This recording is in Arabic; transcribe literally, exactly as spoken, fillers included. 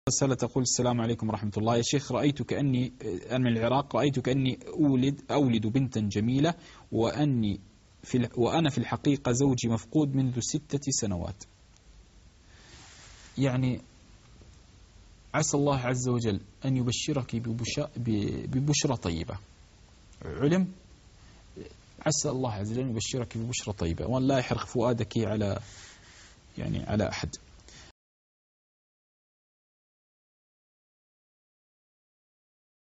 رسالة تقول: السلام عليكم ورحمة الله. يا شيخ، رأيت كأني أنا من العراق، رأيت كأني أولد أولد بنتا جميلة، وأني في وأنا في الحقيقة زوجي مفقود منذ ستة سنوات. يعني عسى الله عز وجل أن يبشرك ببشرى طيبة. علم عسى الله عز وجل أن يبشرك ببشرى طيبة، وأن لا يحرق فؤادك على يعني على أحد.